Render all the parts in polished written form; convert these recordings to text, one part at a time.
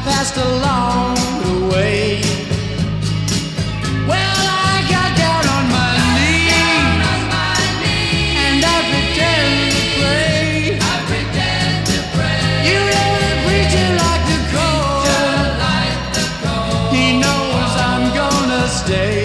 passed along the way. Well, I got down on my knees and I pretend to pray. You know the preacher like the cold. He knows I'm gonna stay.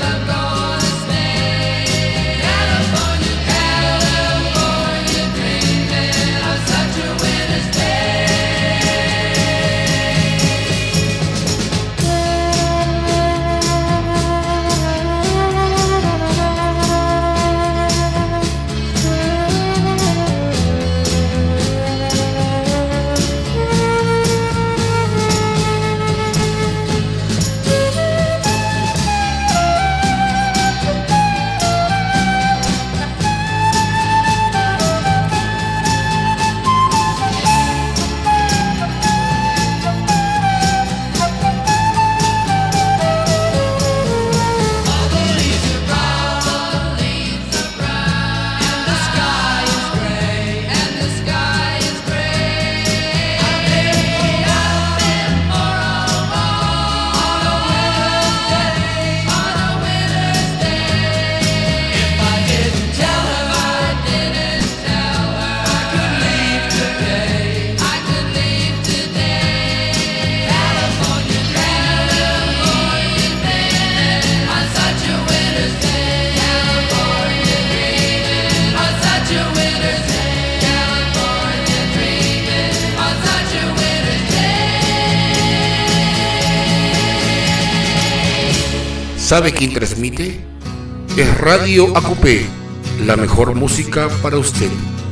¿Sabe quién transmite? Es Radio ACOPE, la mejor música para usted.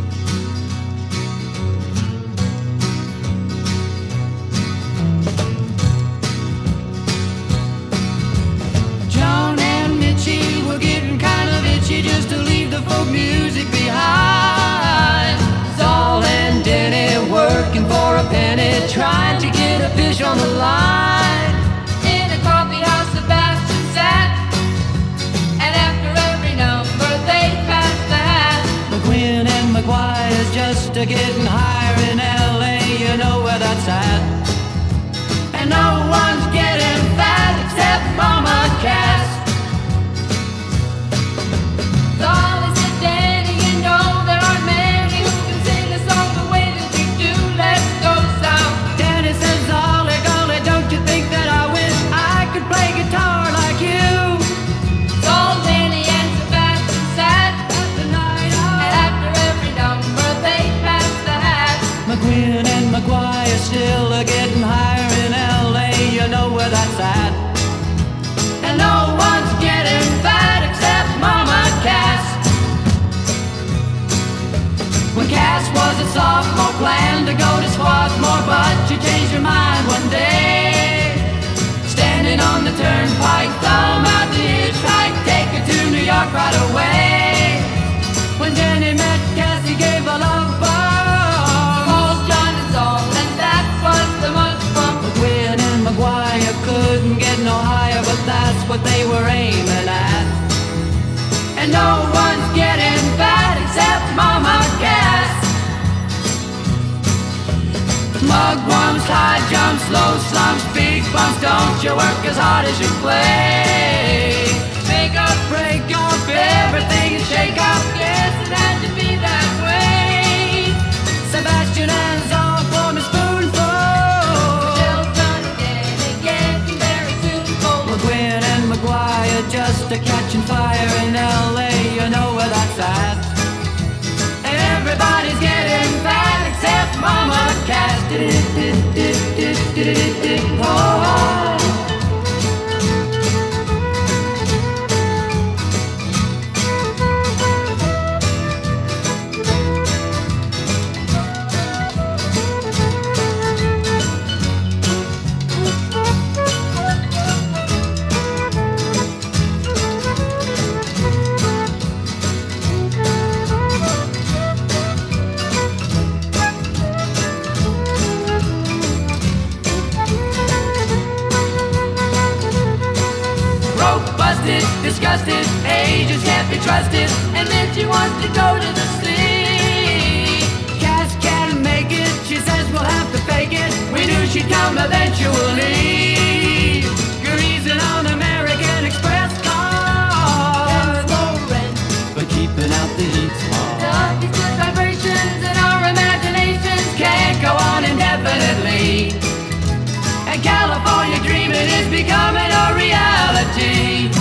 John and Mitchie were getting kind of itchy just to leave the folk music behind. Saul and Denny working for a penny, trying to get a fish on the line. McGuire's just getting higher in LA, you know where that's at. And no one's getting fat except Mama Cass. Solly said, Danny, you know there aren't many who can sing a song the way that you do. Let's go south. Danny says, Ollie, golly, don't you think that I wish I could play guitar like you? Sol, Danny, and Sebastian sat at the night out. And after every number they passed the hat. McGuinn and McGuire still are getting higher in LA, you know where that's at. And no one's getting fat except Mama Cass. When Cass was a sophomore, planned to go to Swarthmore, but she changed her mind one day. Standing on the turnpike, thumb out the hitchhike, take her to New York right away. When Jenny met Cass, he gave a love bomb. Called John and Saul, and that was the much fun. McGuinn and McGuire couldn't get no higher, but that's what they were aiming at. And no one's getting fat except Mama Cass. Mugwumps, high jumps, low slumps, big bumps, don't you work as hard as you play. Make up, break up, everything is shake up, yes, it had to be that way. Sebastian and Saul form a spoonful. Still done again, getting very soon full. McGuinn and McGuire just a catching fire in LA, you know where that's at. Everybody's getting fat except Mama Cass. Oh. Disgusted, ages can't be trusted, and then she wants to go to the sea. Cass can't make it, she says we'll have to fake it. We knew she'd come home eventually. Greasing on American Express cars. No rent, but keeping out the heat. These good vibrations in our imaginations can't go on indefinitely. And California dreaming is becoming a reality.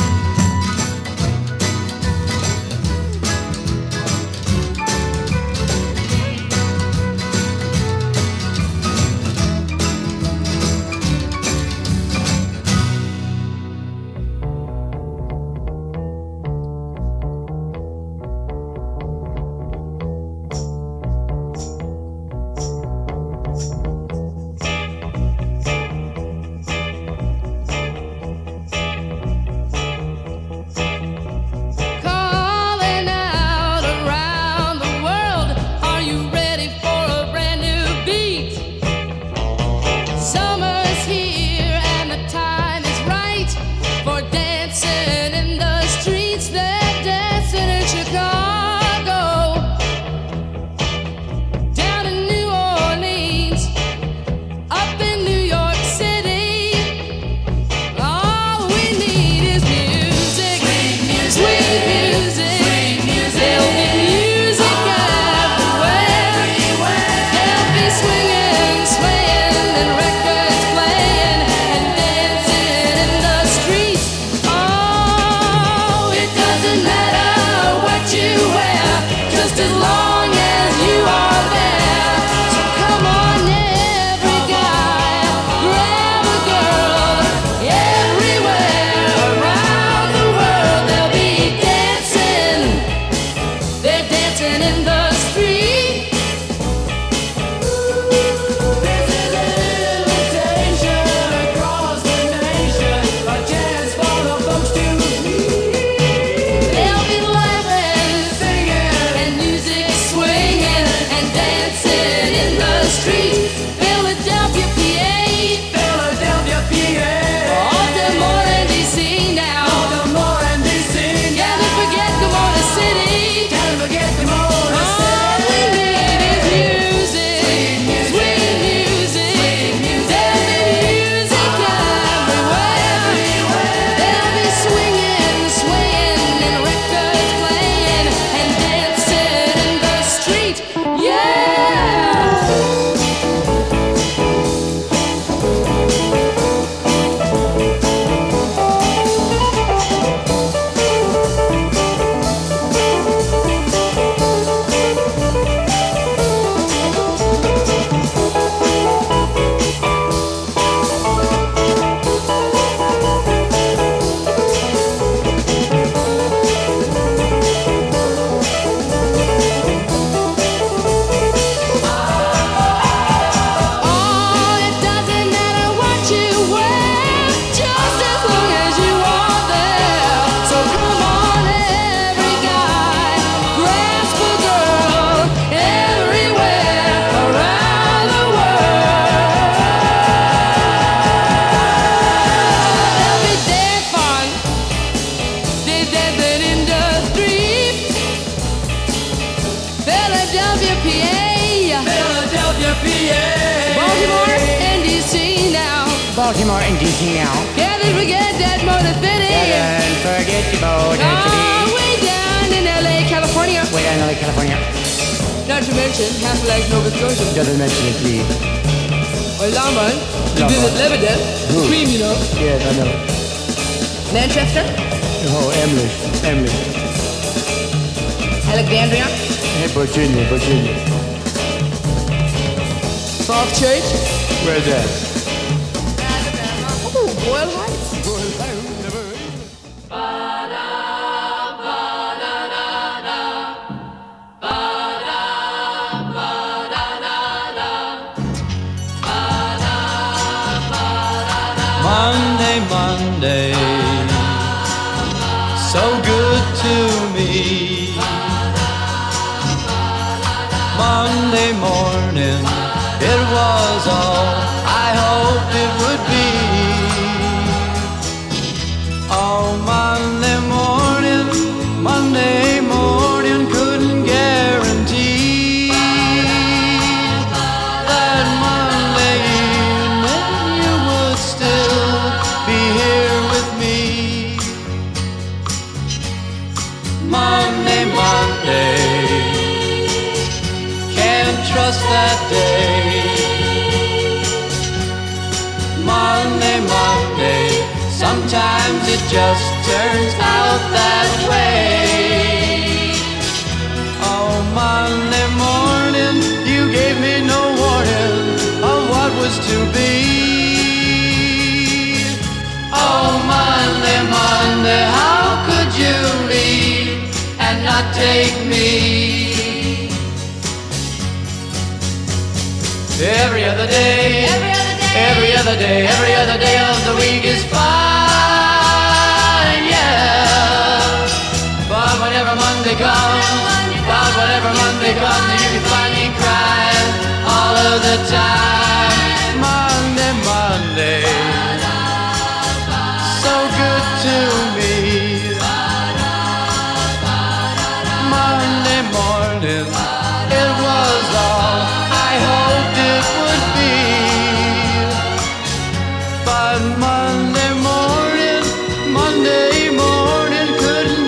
Baltimore and DC now. Can't forget that Motor City. Can't forget the Motor City. Oh, way down in LA, California. Way down in LA, California. Not to mention Halifax, Nova Scotia. Doesn't mention it, please. Or London. To visit Lebanon. Queen, you know. Yes, I know. Manchester. Oh, Emily. Alexandria. Hey, Virginia. Falls Church. Where's that? Boyle Heights. Monday, so good to me. Monday morning, it was all I hoped it would be. Oh, Monday morning couldn't guarantee that Monday evening it just turns out that way. Oh, Monday morning, you gave me no warning of what was to be. Oh, Monday, Monday, how could you leave and not take me? Every other day, every other day, every other day, every other day of the week is fine, yeah. But whenever Monday comes, but whenever Monday comes, you can find me crying all of the time. Monday, Monday, so good to me. Monday morning, it was all I hoped it would be. But Monday morning couldn't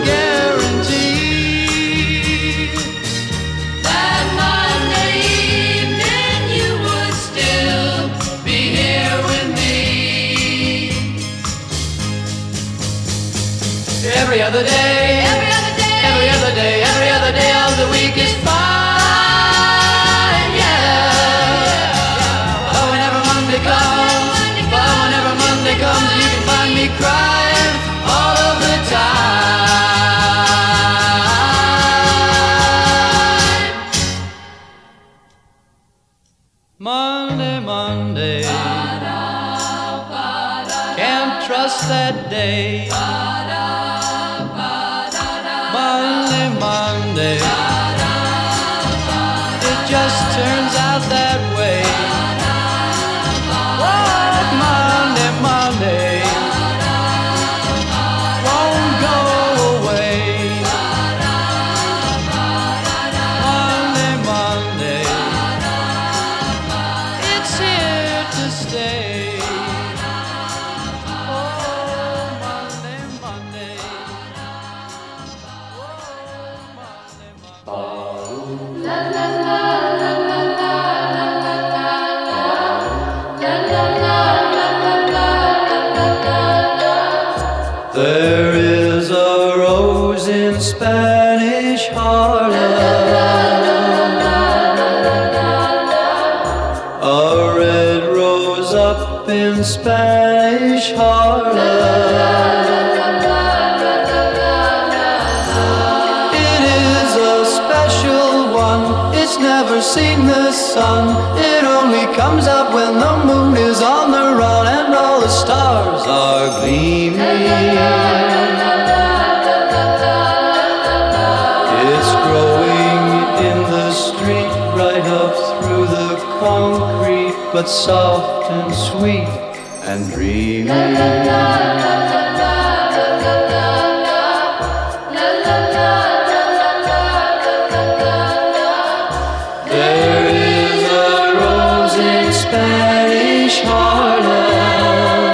guarantee that Monday evening you would still be here with me. Every other day, every other day, every other day, every other day of the week is fine, yeah. But whenever Monday comes, you can find me crying all of the time. Monday, Monday, can't trust that day. Monday, Monday, it just turns out that way. Oh, Monday, Monday, won't go away. Monday, Monday, it's here to stay. Oh, Monday, Monday. There is a rose in Spanish Harlem, a red rose up in Spanish Harlem. It is a special one, it's never seen the sun. It only comes up when the moon is on the run and all the stars are gleaming. It's growing in the street right up through the concrete, but soft and sweet and dreamy. There is a rose in Spanish Harlem,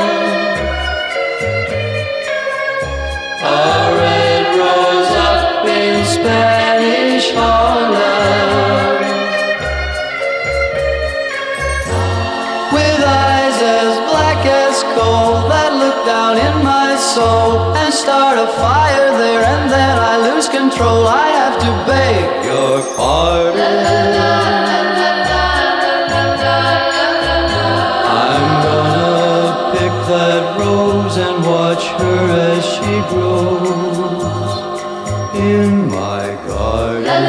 a red rose up in Spanish Harlem, with eyes as black as coal that look down in my soul and start a fire there, and then I lose control. I have to beg your pardon. I'm gonna pick that rose and watch her as she grows in my garden.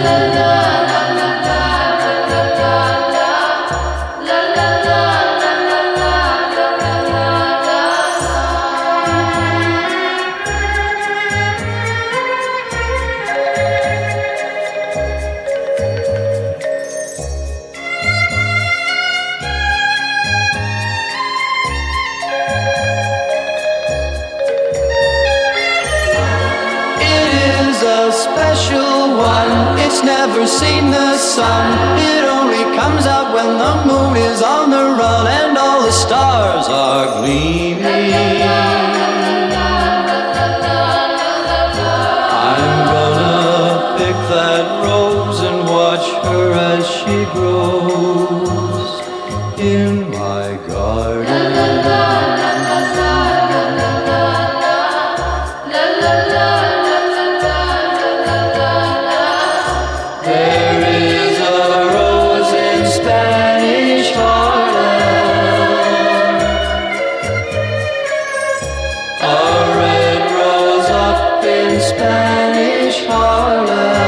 It's never seen the sun. It only comes out when the moon is on the run and all the stars are gleaming. I'm gonna pick that rose and watch her as she grows in my garden. Spanish Harlem.